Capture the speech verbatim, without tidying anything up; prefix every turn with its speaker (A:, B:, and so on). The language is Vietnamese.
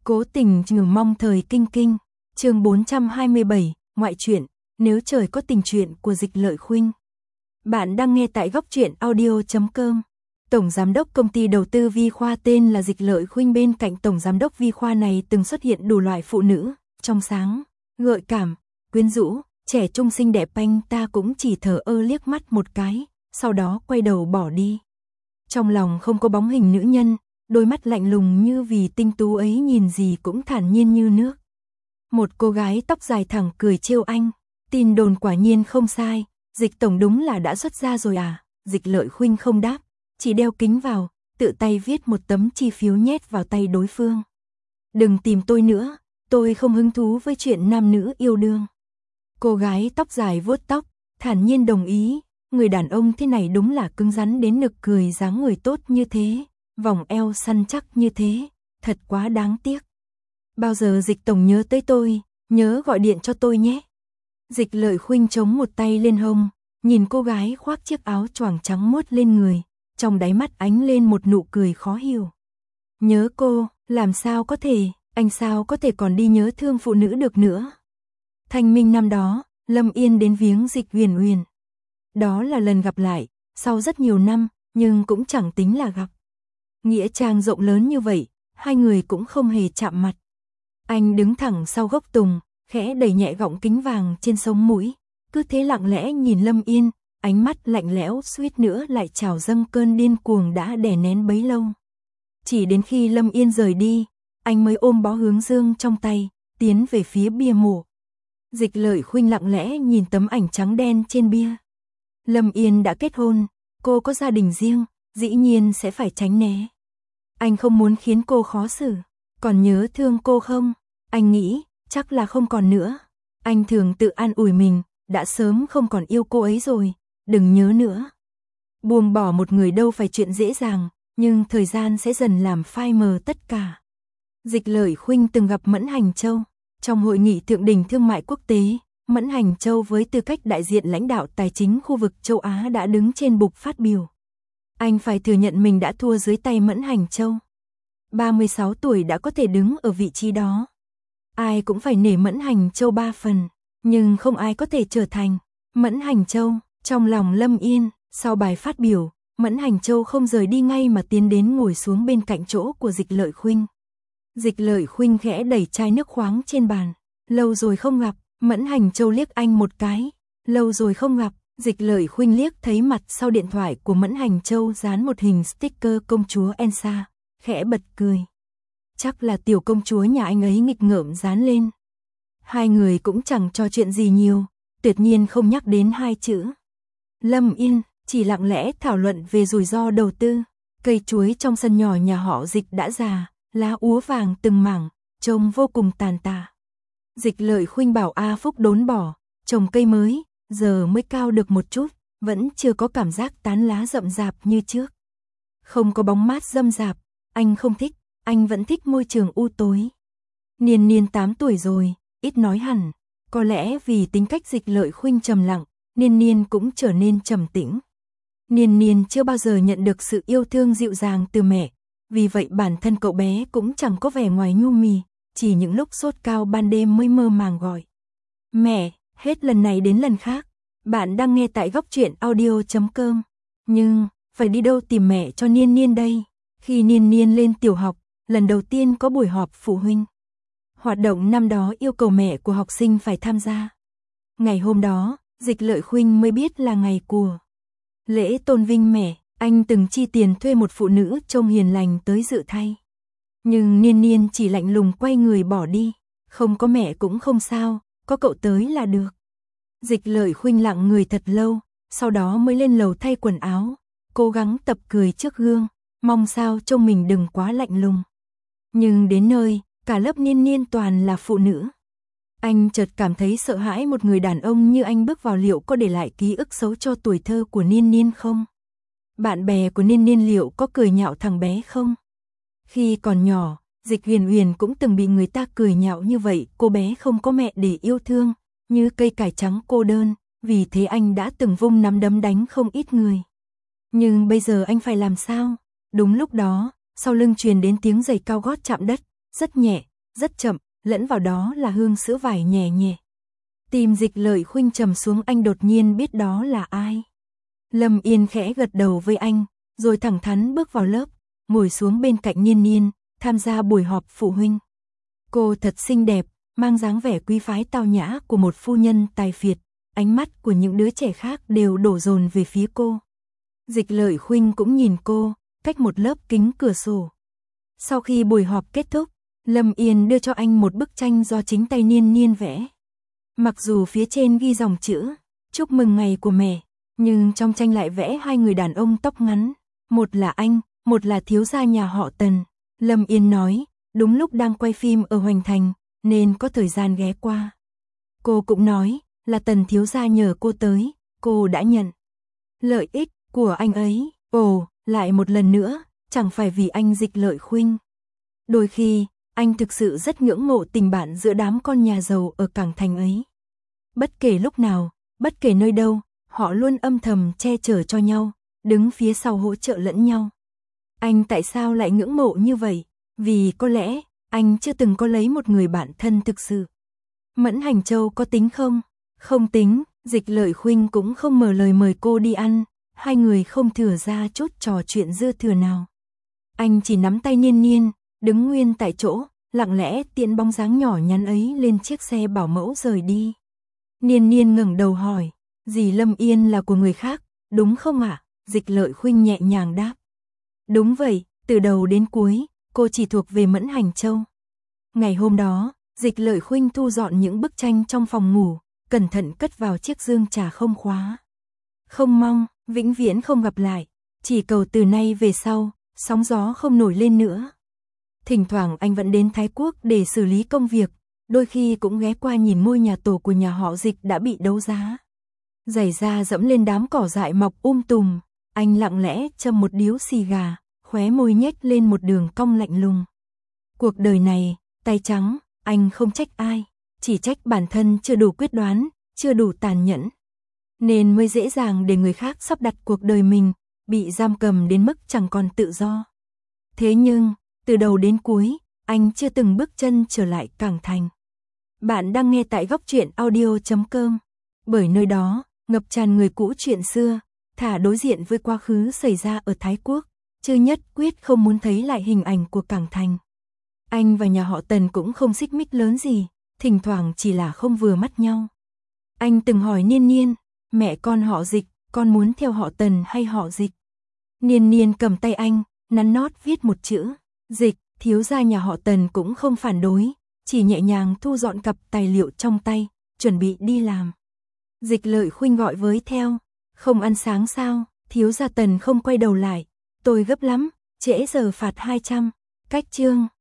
A: Cố tình trừ mong thời kinh kinh, chương bốn trăm hai mươi bảy, ngoại truyện, nếu trời có tình truyện của Dịch Lợi Khuynh. Bạn đang nghe tại góc truyện audio chấm com. Tổng giám đốc công ty đầu tư Vi Khoa tên là Dịch Lợi Khuynh, bên cạnh tổng giám đốc Vi Khoa này từng xuất hiện đủ loại phụ nữ, trong sáng, gợi cảm, quyến rũ, trẻ trung xinh đẹp, anh ta cũng chỉ thờ ơ liếc mắt một cái, sau đó quay đầu bỏ đi. Trong lòng không có bóng hình nữ nhân, đôi mắt lạnh lùng như vì tinh tú ấy nhìn gì cũng thản nhiên như nước. Một cô gái tóc dài thẳng cười trêu anh, tin đồn quả nhiên không sai, Dịch tổng đúng là đã xuất gia rồi à? Dịch Lợi Khuynh không đáp, chỉ đeo kính vào, tự tay viết một tấm chi phiếu nhét vào tay đối phương. Đừng tìm tôi nữa, tôi không hứng thú với chuyện nam nữ yêu đương. Cô gái tóc dài vuốt tóc, thản nhiên đồng ý, người đàn ông thế này đúng là cứng rắn đến nực cười, dáng người tốt như thế, vòng eo săn chắc như thế, thật quá đáng tiếc. Bao giờ Dịch tổng nhớ tới tôi, nhớ gọi điện cho tôi nhé. Dịch Lợi Khuynh chống một tay lên hông, nhìn cô gái khoác chiếc áo choàng trắng muốt lên người, trong đáy mắt ánh lên một nụ cười khó hiểu. Nhớ cô, làm sao có thể, anh sao có thể còn đi nhớ thương phụ nữ được nữa. Thanh minh năm đó, Lâm Yên đến viếng Dịch Uyển Uyển. Đó là lần gặp lại, sau rất nhiều năm, nhưng cũng chẳng tính là gặp. Nghĩa trang rộng lớn như vậy, hai người cũng không hề chạm mặt. Anh đứng thẳng sau gốc tùng, khẽ đẩy nhẹ gọng kính vàng trên sống mũi, cứ thế lặng lẽ nhìn Lâm Yên, ánh mắt lạnh lẽo suýt nữa lại trào dâng cơn điên cuồng đã đè nén bấy lâu. Chỉ đến khi Lâm Yên rời đi, anh mới ôm bó hướng dương trong tay, tiến về phía bia mộ. Dịch Lợi Khuynh lặng lẽ nhìn tấm ảnh trắng đen trên bia. Lâm Yên đã kết hôn, cô có gia đình riêng, dĩ nhiên sẽ phải tránh né. Anh không muốn khiến cô khó xử, còn nhớ thương cô không? Anh nghĩ, chắc là không còn nữa. Anh thường tự an ủi mình, đã sớm không còn yêu cô ấy rồi, đừng nhớ nữa. Buông bỏ một người đâu phải chuyện dễ dàng, nhưng thời gian sẽ dần làm phai mờ tất cả. Dịch Lợi Khuynh từng gặp Mẫn Hành Châu. Trong hội nghị thượng đỉnh thương mại quốc tế, Mẫn Hành Châu với tư cách đại diện lãnh đạo tài chính khu vực châu Á đã đứng trên bục phát biểu. Anh phải thừa nhận mình đã thua dưới tay Mẫn Hành Châu. ba mươi sáu tuổi đã có thể đứng ở vị trí đó. Ai cũng phải nể Mẫn Hành Châu ba phần, nhưng không ai có thể trở thành Mẫn Hành Châu. Trong lòng Lâm Yên, sau bài phát biểu, Mẫn Hành Châu không rời đi ngay mà tiến đến ngồi xuống bên cạnh chỗ của Dịch Lợi Khuynh. Dịch Lợi Khuynh khẽ đẩy chai nước khoáng trên bàn. Lâu rồi không gặp. Mẫn Hành Châu liếc anh một cái. Lâu rồi không gặp. Dịch Lợi Khuynh liếc thấy mặt sau điện thoại của Mẫn Hành Châu dán một hình sticker công chúa Elsa, khẽ bật cười. Chắc là tiểu công chúa nhà anh ấy nghịch ngợm dán lên. Hai người cũng chẳng trò chuyện gì nhiều, tuyệt nhiên không nhắc đến hai chữ Lâm Yên, chỉ lặng lẽ thảo luận về rủi ro đầu tư. Cây chuối trong sân nhỏ nhà họ Dịch đã già, lá úa vàng từng mảng, trông vô cùng tàn tạ. Dịch Lợi Khuynh bảo A Phúc đốn bỏ, trồng cây mới, giờ mới cao được một chút, vẫn chưa có cảm giác tán lá rậm rạp như trước. Không có bóng mát râm rạp, anh không thích, anh vẫn thích môi trường u tối. Niên Niên tám tuổi rồi, ít nói hẳn, có lẽ vì tính cách Dịch Lợi Khuynh trầm lặng, Niên Niên cũng trở nên trầm tĩnh. Niên Niên chưa bao giờ nhận được sự yêu thương dịu dàng từ mẹ, vì vậy bản thân cậu bé cũng chẳng có vẻ ngoài nhu mì, chỉ những lúc sốt cao ban đêm mới mơ màng gọi mẹ, hết lần này đến lần khác. Bạn đang nghe tại góc truyện audio chấm com. Nhưng, phải đi đâu tìm mẹ cho Niên Niên đây? Khi Niên Niên lên tiểu học, lần đầu tiên có buổi họp phụ huynh. Hoạt động năm đó yêu cầu mẹ của học sinh phải tham gia. Ngày hôm đó, Dịch Lợi Khuynh mới biết là ngày của lễ tôn vinh mẹ. Anh từng chi tiền thuê một phụ nữ trông hiền lành tới dự thay. Nhưng Niên Niên chỉ lạnh lùng quay người bỏ đi. Không có mẹ cũng không sao, có cậu tới là được. Dịch Lợi Khuynh lặng người thật lâu, sau đó mới lên lầu thay quần áo, cố gắng tập cười trước gương, mong sao trông mình đừng quá lạnh lùng. Nhưng đến nơi, cả lớp Niên Niên toàn là phụ nữ. Anh chợt cảm thấy sợ hãi, một người đàn ông như anh bước vào liệu có để lại ký ức xấu cho tuổi thơ của Niên Niên không? Bạn bè của Niên Niên liệu có cười nhạo thằng bé không? Khi còn nhỏ, Dịch Uyển Uyển cũng từng bị người ta cười nhạo như vậy, cô bé không có mẹ để yêu thương, như cây cải trắng cô đơn, vì thế anh đã từng vung nắm đấm đánh không ít người. Nhưng bây giờ anh phải làm sao? Đúng lúc đó, sau lưng truyền đến tiếng giày cao gót chạm đất, rất nhẹ, rất chậm, lẫn vào đó là hương sữa vải nhẹ nhẹ. Tim Dịch Lợi Khuynh trầm xuống, anh đột nhiên biết đó là ai. Lâm Yên khẽ gật đầu với anh, rồi thẳng thắn bước vào lớp, ngồi xuống bên cạnh Niên Niên, tham gia buổi họp phụ huynh. Cô thật xinh đẹp, mang dáng vẻ quý phái tao nhã của một phu nhân tài phiệt, ánh mắt của những đứa trẻ khác đều đổ dồn về phía cô. Dịch Lợi Khuynh cũng nhìn cô, cách một lớp kính cửa sổ. Sau khi buổi họp kết thúc, Lâm Yên đưa cho anh một bức tranh do chính tay Niên Niên vẽ. Mặc dù phía trên ghi dòng chữ chúc mừng ngày của mẹ, nhưng trong tranh lại vẽ hai người đàn ông tóc ngắn, một là anh, một là thiếu gia nhà họ Tần. Lâm Yên nói, đúng lúc đang quay phim ở Hoành Thành, nên có thời gian ghé qua. Cô cũng nói, là Tần thiếu gia nhờ cô tới, cô đã nhận lợi ích của anh ấy. Ồ, lại một lần nữa, chẳng phải vì anh Dịch Lợi Khuynh. Đôi khi, anh thực sự rất ngưỡng mộ tình bạn giữa đám con nhà giàu ở Cảng Thành ấy. Bất kể lúc nào, bất kể nơi đâu, họ luôn âm thầm che chở cho nhau, đứng phía sau hỗ trợ lẫn nhau. Anh tại sao lại ngưỡng mộ như vậy? Vì có lẽ, anh chưa từng có lấy một người bạn thân thực sự. Mẫn Hành Châu có tính không? Không tính, Dịch Lợi Khuynh cũng không mở lời mời cô đi ăn, hai người không thừa ra chút trò chuyện dư thừa nào. Anh chỉ nắm tay Niên Niên, đứng nguyên tại chỗ, lặng lẽ tiễn bóng dáng nhỏ nhắn ấy lên chiếc xe bảo mẫu rời đi. Niên Niên ngẩng đầu hỏi, dì Lâm Yên là của người khác, đúng không ạ? À? Dịch Lợi Khuynh nhẹ nhàng đáp. Đúng vậy, từ đầu đến cuối, cô chỉ thuộc về Mẫn Hành Châu. Ngày hôm đó, Dịch Lợi Khuynh thu dọn những bức tranh trong phòng ngủ, cẩn thận cất vào chiếc dương trà không khóa. Không mong, vĩnh viễn không gặp lại, chỉ cầu từ nay về sau, sóng gió không nổi lên nữa. Thỉnh thoảng anh vẫn đến Thái Quốc để xử lý công việc, đôi khi cũng ghé qua nhìn ngôi nhà tổ của nhà họ Dịch đã bị đấu giá. Giày da dẫm lên đám cỏ dại mọc um tùm, anh lặng lẽ châm một điếu xì gà, khóe môi nhếch lên một đường cong lạnh lùng. Cuộc đời này, tay trắng, anh không trách ai, chỉ trách bản thân chưa đủ quyết đoán, chưa đủ tàn nhẫn. Nên mới dễ dàng để người khác sắp đặt cuộc đời mình, bị giam cầm đến mức chẳng còn tự do. Thế nhưng, từ đầu đến cuối, anh chưa từng bước chân trở lại Cảng Thành. Bạn đang nghe tại góc truyện audio chấm com. Bởi nơi đó, ngập tràn người cũ chuyện xưa, thả đối diện với quá khứ xảy ra ở Thái Quốc, Chư nhất quyết không muốn thấy lại hình ảnh của Cảng Thành. Anh và nhà họ Tần cũng không xích mích lớn gì, thỉnh thoảng chỉ là không vừa mắt nhau. Anh từng hỏi Niên Niên, mẹ con họ Dịch, con muốn theo họ Tần hay họ Dịch? Niên Niên cầm tay anh, nắn nót viết một chữ, Dịch. Thiếu gia nhà họ Tần cũng không phản đối, chỉ nhẹ nhàng thu dọn cặp tài liệu trong tay, chuẩn bị đi làm. Dịch Lợi Khuynh gọi với theo, không ăn sáng sao? Thiếu gia Tần không quay đầu lại, tôi gấp lắm, trễ giờ phạt hai trăm. Cách chương